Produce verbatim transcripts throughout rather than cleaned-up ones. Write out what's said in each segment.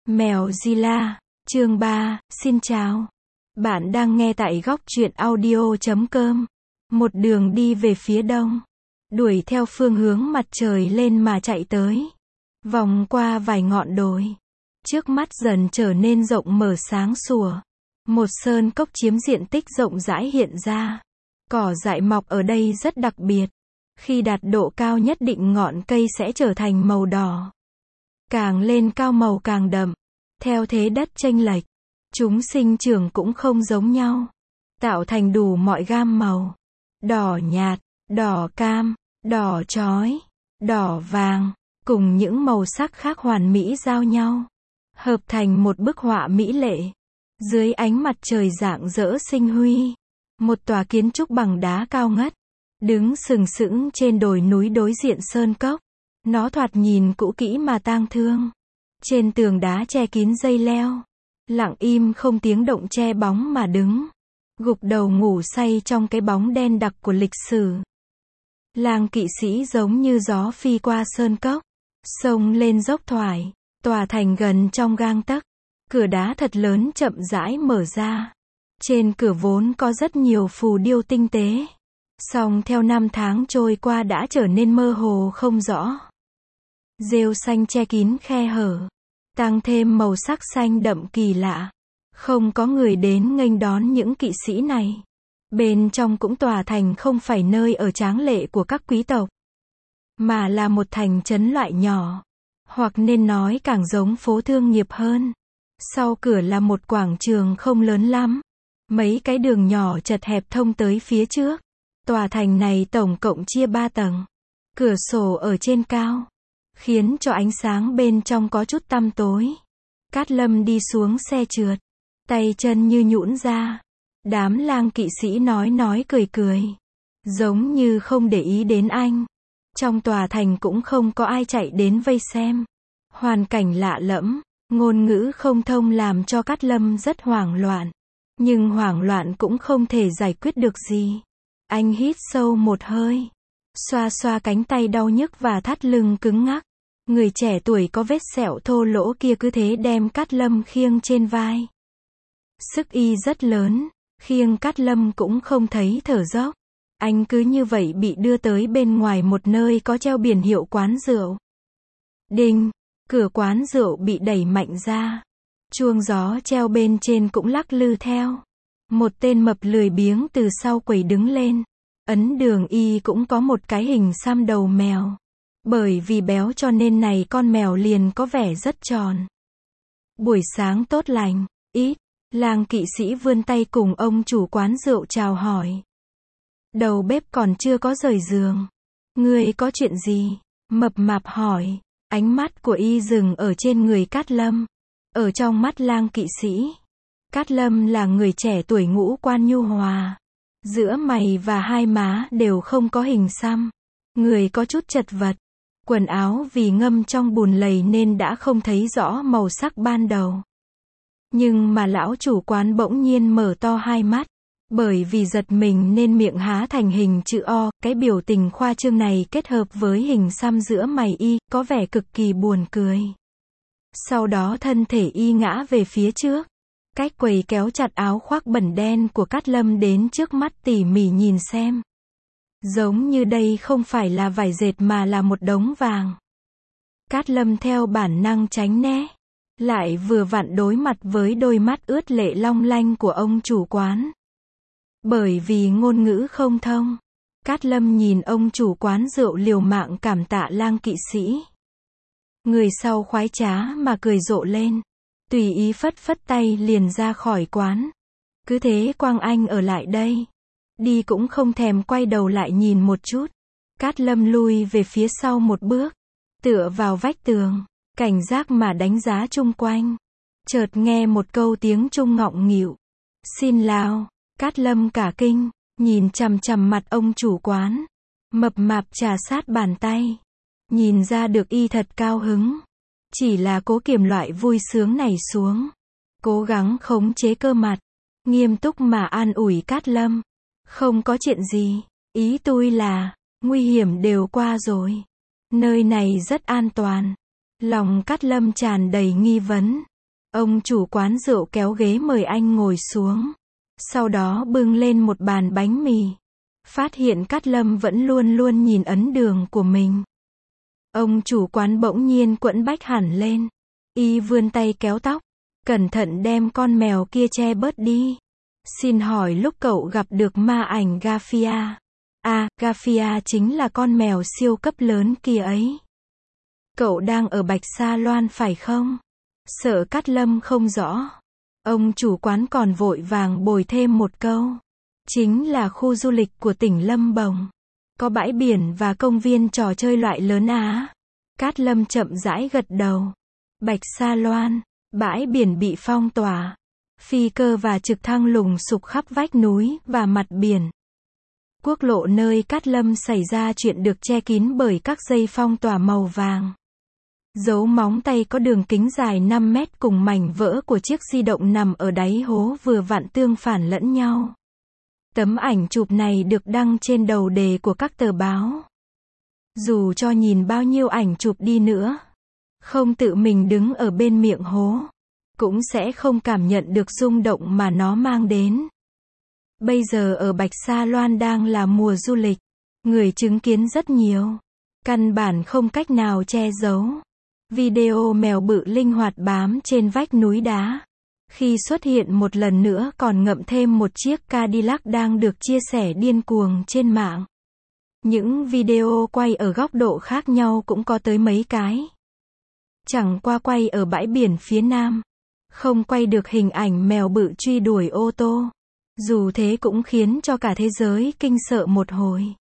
Mèo Zilla, chương ba, xin chào. Bạn đang nghe tại góc truyện audio chấm com. Một đường đi về phía đông, đuổi theo phương hướng mặt trời lên mà chạy tới. Vòng qua vài ngọn đồi, trước mắt dần trở nên rộng mở sáng sủa. Một sơn cốc chiếm diện tích rộng rãi hiện ra. Cỏ dại mọc ở đây rất đặc biệt. Khi đạt độ cao nhất định ngọn cây sẽ trở thành màu đỏ. Càng lên cao màu càng đậm. Theo thế đất chênh lệch, chúng sinh trưởng cũng không giống nhau, tạo thành đủ mọi gam màu. Đỏ nhạt, đỏ cam, đỏ chói, đỏ vàng, cùng những màu sắc khác hoàn mỹ giao nhau, hợp thành một bức họa mỹ lệ. Dưới ánh mặt trời rạng rỡ sinh huy, một tòa kiến trúc bằng đá cao ngất, đứng sừng sững trên đồi núi đối diện sơn cốc. Nó thoạt nhìn cũ kỹ mà tang thương. Trên tường đá che kín dây leo, lặng im không tiếng động che bóng mà đứng, gục đầu ngủ say trong cái bóng đen đặc của lịch sử. Lang kỵ sĩ giống như gió phi qua sơn cốc, sông lên dốc thoải, tòa thành gần trong gang tấc. Cửa đá thật lớn chậm rãi mở ra. Trên cửa vốn có rất nhiều phù điêu tinh tế, song theo năm tháng trôi qua đã trở nên mơ hồ không rõ. Rêu xanh che kín khe hở, tăng thêm màu sắc xanh đậm kỳ lạ. Không có người đến nghênh đón những kỵ sĩ này. Bên trong cũng tòa thành không phải nơi ở tráng lệ của các quý tộc, mà là một thành trấn loại nhỏ, hoặc nên nói càng giống phố thương nghiệp hơn. Sau cửa là một quảng trường không lớn lắm, mấy cái đường nhỏ chật hẹp thông tới phía trước. Tòa thành này tổng cộng chia ba tầng, cửa sổ ở trên cao, khiến cho ánh sáng bên trong có chút tăm tối. Cát Lâm đi xuống xe trượt, tay chân như nhũn ra. Đám lang kỵ sĩ nói nói cười cười, giống như không để ý đến anh. Trong tòa thành cũng không có ai chạy đến vây xem. Hoàn cảnh lạ lẫm, ngôn ngữ không thông làm cho Cát Lâm rất hoảng loạn. Nhưng hoảng loạn cũng không thể giải quyết được gì. Anh hít sâu một hơi, xoa xoa cánh tay đau nhức và thắt lưng cứng ngắc. Người trẻ tuổi có vết sẹo thô lỗ kia cứ thế đem Cát Lâm khiêng trên vai. Sức y rất lớn, khiêng Cát Lâm cũng không thấy thở dốc. Anh cứ như vậy bị đưa tới bên ngoài một nơi có treo biển hiệu quán rượu. Đinh, cửa quán rượu bị đẩy mạnh ra. Chuông gió treo bên trên cũng lắc lư theo. Một tên mập lười biếng từ sau quầy đứng lên. Ấn đường y cũng có một cái hình xăm đầu mèo. Bởi vì béo cho nên này con mèo liền có vẻ rất tròn. Buổi sáng tốt lành, ít. Lang kỵ sĩ vươn tay cùng ông chủ quán rượu chào hỏi. Đầu bếp còn chưa có rời giường. Ngươi có chuyện gì? Mập mạp hỏi. Ánh mắt của y dừng ở trên người Cát Lâm. Ở trong mắt lang kỵ sĩ, Cát Lâm là người trẻ tuổi ngũ quan nhu hòa. Giữa mày và hai má đều không có hình xăm. Người có chút chật vật. Quần áo vì ngâm trong bùn lầy nên đã không thấy rõ màu sắc ban đầu. Nhưng mà lão chủ quán bỗng nhiên mở to hai mắt. Bởi vì giật mình nên miệng há thành hình chữ O. Cái biểu tình khoa trương này kết hợp với hình xăm giữa mày y, có vẻ cực kỳ buồn cười. Sau đó thân thể y ngã về phía trước. Cách quầy kéo chặt áo khoác bẩn đen của Cát Lâm đến trước mắt tỉ mỉ nhìn xem. Giống như đây không phải là vải dệt mà là một đống vàng. Cát Lâm theo bản năng tránh né. Lại vừa vặn đối mặt với đôi mắt ướt lệ long lanh của ông chủ quán. Bởi vì ngôn ngữ không thông, Cát Lâm nhìn ông chủ quán rượu liều mạng cảm tạ lang kỵ sĩ. Người sau khoái trá mà cười rộ lên, tùy ý phất phất tay liền ra khỏi quán. Cứ thế quang anh ở lại đây. Đi cũng không thèm quay đầu lại nhìn một chút. Cát Lâm lui về phía sau một bước, tựa vào vách tường, cảnh giác mà đánh giá chung quanh. Chợt nghe một câu tiếng Trung ngọng nghịu. Xin lào. Cát Lâm cả kinh, nhìn chằm chằm mặt ông chủ quán. Mập mạp trà sát bàn tay. Nhìn ra được y thật cao hứng. Chỉ là cố kiềm loại vui sướng này xuống. Cố gắng khống chế cơ mặt. Nghiêm túc mà an ủi Cát Lâm. Không có chuyện gì. Ý tôi là, nguy hiểm đều qua rồi. Nơi này rất an toàn. Lòng Cát Lâm tràn đầy nghi vấn. Ông chủ quán rượu kéo ghế mời anh ngồi xuống. Sau đó bưng lên một bàn bánh mì. Phát hiện Cát Lâm vẫn luôn luôn nhìn ấn đường của mình. Ông chủ quán bỗng nhiên quẫn bách hẳn lên. Y vươn tay kéo tóc. Cẩn thận đem con mèo kia che bớt đi. Xin hỏi lúc cậu gặp được ma ảnh Garfia. À, Garfia chính là con mèo siêu cấp lớn kia ấy. Cậu đang ở Bạch Sa Loan phải không? Sợ Cát Lâm không rõ. Ông chủ quán còn vội vàng bồi thêm một câu. Chính là khu du lịch của tỉnh Lâm Đồng. Có bãi biển và công viên trò chơi loại lớn á. Cát Lâm chậm rãi gật đầu. Bạch Sa Loan, bãi biển bị phong tỏa. Phi cơ và trực thăng lùng sục khắp vách núi và mặt biển. Quốc lộ nơi Cát Lâm xảy ra chuyện được che kín bởi các dây phong tỏa màu vàng. Dấu móng tay có đường kính dài năm mét cùng mảnh vỡ của chiếc di động nằm ở đáy hố vừa vặn tương phản lẫn nhau. Tấm ảnh chụp này được đăng trên đầu đề của các tờ báo. Dù cho nhìn bao nhiêu ảnh chụp đi nữa, không tự mình đứng ở bên miệng hố, cũng sẽ không cảm nhận được rung động mà nó mang đến. Bây giờ ở Bạch Sa Loan đang là mùa du lịch, người chứng kiến rất nhiều, căn bản không cách nào che giấu. Video mèo bự linh hoạt bám trên vách núi đá. Khi xuất hiện một lần nữa còn ngậm thêm một chiếc Cadillac đang được chia sẻ điên cuồng trên mạng. Những video quay ở góc độ khác nhau cũng có tới mấy cái. Chẳng qua quay ở bãi biển phía nam, không quay được hình ảnh mèo bự truy đuổi ô tô. Dù thế cũng khiến cho cả thế giới kinh sợ một hồi.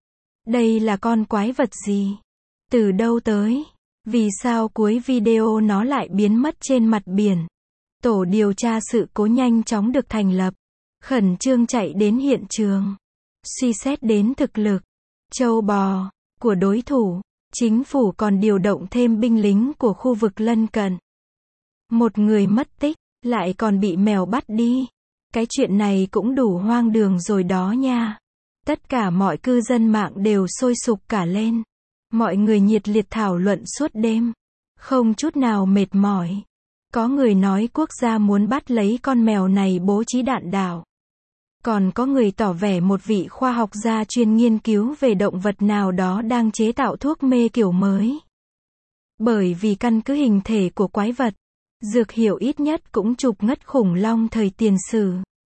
Đây là con quái vật gì? Từ đâu tới? Vì sao cuối video nó lại biến mất trên mặt biển? Tổ điều tra sự cố nhanh chóng được thành lập, khẩn trương chạy đến hiện trường, suy xét đến thực lực, trâu bò, của đối thủ. Chính phủ còn điều động thêm binh lính của khu vực lân cận. Một người mất tích, lại còn bị mèo bắt đi. Cái chuyện này cũng đủ hoang đường rồi đó nha. Tất cả mọi cư dân mạng đều sôi sục cả lên. Mọi người nhiệt liệt thảo luận suốt đêm, không chút nào mệt mỏi. Có người nói quốc gia muốn bắt lấy con mèo này bố trí đạn đạo. Còn có người tỏ vẻ một vị khoa học gia chuyên nghiên cứu về động vật nào đó đang chế tạo thuốc mê kiểu mới. Bởi vì căn cứ hình thể của quái vật, dược hiệu ít nhất cũng chục ngất khủng long thời tiền sử.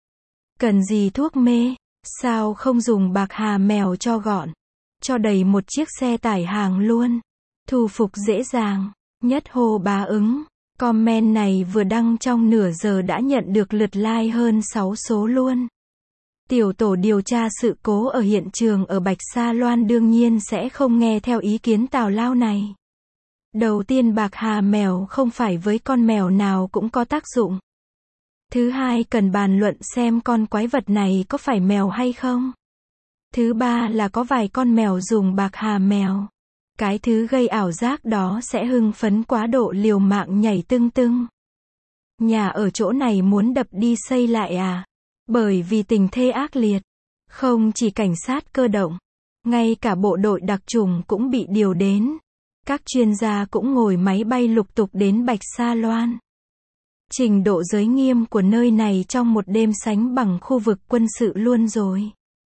Cần gì thuốc mê? Sao không dùng bạc hà mèo cho gọn? Cho đầy một chiếc xe tải hàng luôn. Thu phục dễ dàng. Nhất hô bá ứng. Comment này vừa đăng trong nửa giờ đã nhận được lượt like hơn sáu số luôn. Tiểu tổ điều tra sự cố ở hiện trường ở Bạch Sa Loan đương nhiên sẽ không nghe theo ý kiến tào lao này. Đầu tiên bạc hà mèo không phải với con mèo nào cũng có tác dụng. Thứ hai cần bàn luận xem con quái vật này có phải mèo hay không. Thứ ba là có vài con mèo dùng bạc hà mèo. Cái thứ gây ảo giác đó sẽ hưng phấn quá độ liều mạng nhảy tưng tưng. Nhà ở chỗ này muốn đập đi xây lại à? Bởi vì tình thế ác liệt. Không chỉ cảnh sát cơ động, ngay cả bộ đội đặc chủng cũng bị điều đến. Các chuyên gia cũng ngồi máy bay lục tục đến Bạch Sa Loan. Trình độ giới nghiêm của nơi này trong một đêm sánh bằng khu vực quân sự luôn rồi.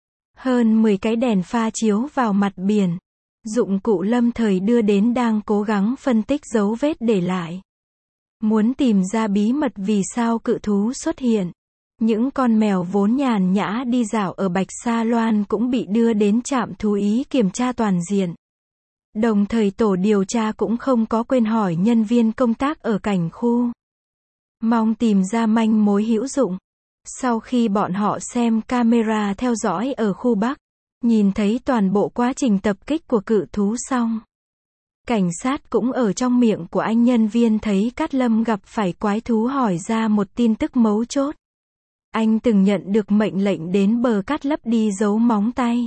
Hơn mười cái đèn pha chiếu vào mặt biển. Dụng cụ lâm thời đưa đến đang cố gắng phân tích dấu vết để lại. Muốn tìm ra bí mật vì sao cự thú xuất hiện. Những con mèo vốn nhàn nhã đi dạo ở Bạch Sa Loan cũng bị đưa đến trạm thú y kiểm tra toàn diện. Đồng thời tổ điều tra cũng không có quên hỏi nhân viên công tác ở cảnh khu. Mong tìm ra manh mối hữu dụng. Sau khi bọn họ xem camera theo dõi ở khu Bắc, nhìn thấy toàn bộ quá trình tập kích của cự thú xong. Cảnh sát cũng ở trong miệng của anh nhân viên thấy Cát Lâm gặp phải quái thú hỏi ra một tin tức mấu chốt. Anh từng nhận được mệnh lệnh đến bờ cát lấp đi dấu móng tay.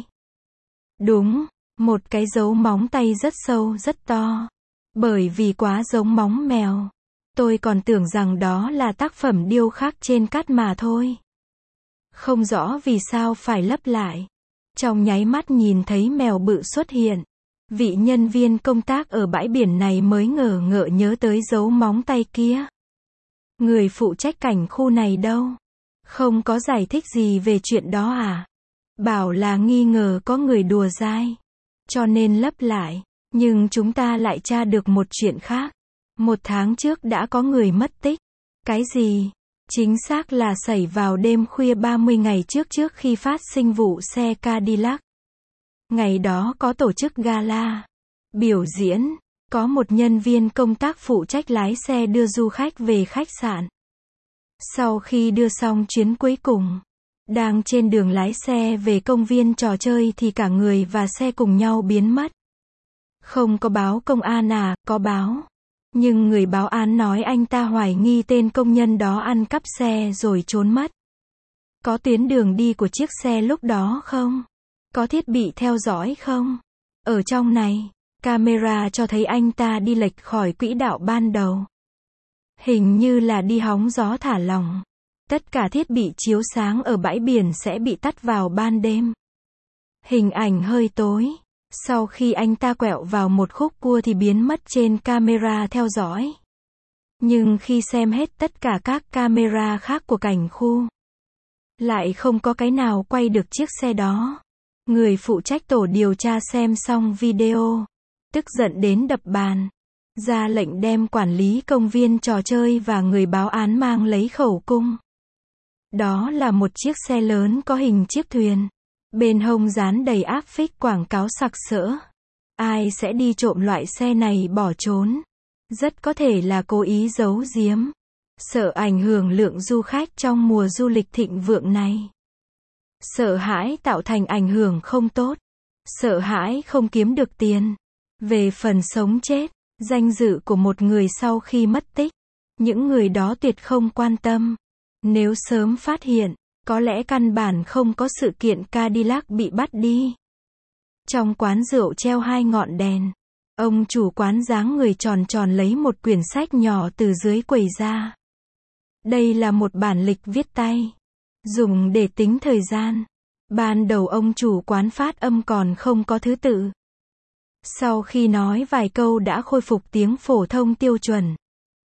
Đúng, một cái dấu móng tay rất sâu rất to. Bởi vì quá giống móng mèo. Tôi còn tưởng rằng đó là tác phẩm điêu khắc trên cát mà thôi. Không rõ vì sao phải lấp lại. Trong nháy mắt nhìn thấy mèo bự xuất hiện. Vị nhân viên công tác ở bãi biển này mới ngờ ngợ nhớ tới dấu móng tay kia. Người phụ trách cảnh khu này đâu? Không có giải thích gì về chuyện đó à? Bảo là nghi ngờ có người đùa dai. Cho nên lấp lại. Nhưng chúng ta lại tra được một chuyện khác. Một tháng trước đã có người mất tích. Cái gì? Chính xác là xảy vào đêm khuya ba mươi ngày trước trước khi phát sinh vụ xe Cadillac. Ngày đó có tổ chức gala, biểu diễn, có một nhân viên công tác phụ trách lái xe đưa du khách về khách sạn. Sau khi đưa xong chuyến cuối cùng, đang trên đường lái xe về công viên trò chơi thì cả người và xe cùng nhau biến mất. Không có báo công an à? Có báo. Nhưng người báo án nói anh ta hoài nghi tên công nhân đó ăn cắp xe rồi trốn mất. Có tuyến đường đi của chiếc xe lúc đó không? Có thiết bị theo dõi không? Ở trong này, camera cho thấy anh ta đi lệch khỏi quỹ đạo ban đầu. Hình như là đi hóng gió thả lỏng. Tất cả thiết bị chiếu sáng ở bãi biển sẽ bị tắt vào ban đêm. Hình ảnh hơi tối. Sau khi anh ta quẹo vào một khúc cua thì biến mất trên camera theo dõi. Nhưng khi xem hết tất cả các camera khác của cảnh khu, lại không có cái nào quay được chiếc xe đó. Người phụ trách tổ điều tra xem xong video, tức giận đến đập bàn, ra lệnh đem quản lý công viên trò chơi và người báo án mang lấy khẩu cung. Đó là một chiếc xe lớn có hình chiếc thuyền. Bên hông dán đầy áp phích quảng cáo sặc sỡ. Ai sẽ đi trộm loại xe này bỏ trốn? Rất có thể là cố ý giấu giếm. Sợ ảnh hưởng lượng du khách trong mùa du lịch thịnh vượng này. Sợ hãi tạo thành ảnh hưởng không tốt. Sợ hãi không kiếm được tiền. Về phần sống chết, danh dự của một người sau khi mất tích, những người đó tuyệt không quan tâm. Nếu sớm phát hiện, có lẽ căn bản không có sự kiện Cadillac bị bắt đi. Trong quán rượu treo hai ngọn đèn. Ông chủ quán dáng người tròn tròn lấy một quyển sách nhỏ từ dưới quầy ra. Đây là một bản lịch viết tay, dùng để tính thời gian. Ban đầu ông chủ quán phát âm còn không có thứ tự. Sau khi nói vài câu đã khôi phục tiếng phổ thông tiêu chuẩn.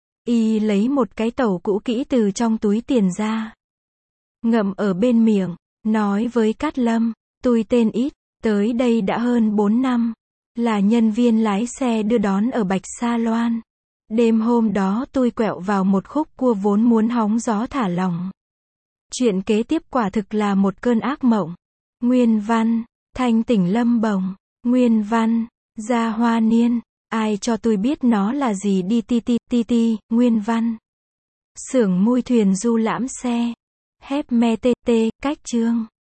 Y lấy một cái tẩu cũ kỹ từ trong túi tiền ra, ngậm ở bên miệng, nói với Cát Lâm, tôi tên Ít, tới đây đã hơn bốn năm, là nhân viên lái xe đưa đón ở Bạch Sa Loan. Đêm hôm đó tôi quẹo vào một khúc cua vốn muốn hóng gió thả lỏng. Chuyện kế tiếp quả thực là một cơn ác mộng. Nguyên văn, thanh tỉnh lâm bồng. Nguyên văn, Gia Hoa Niên, ai cho tôi biết nó là gì đi ti ti ti ti. Nguyên văn, xưởng mui thuyền du lãm xe. Hép me tê tê, cách chương.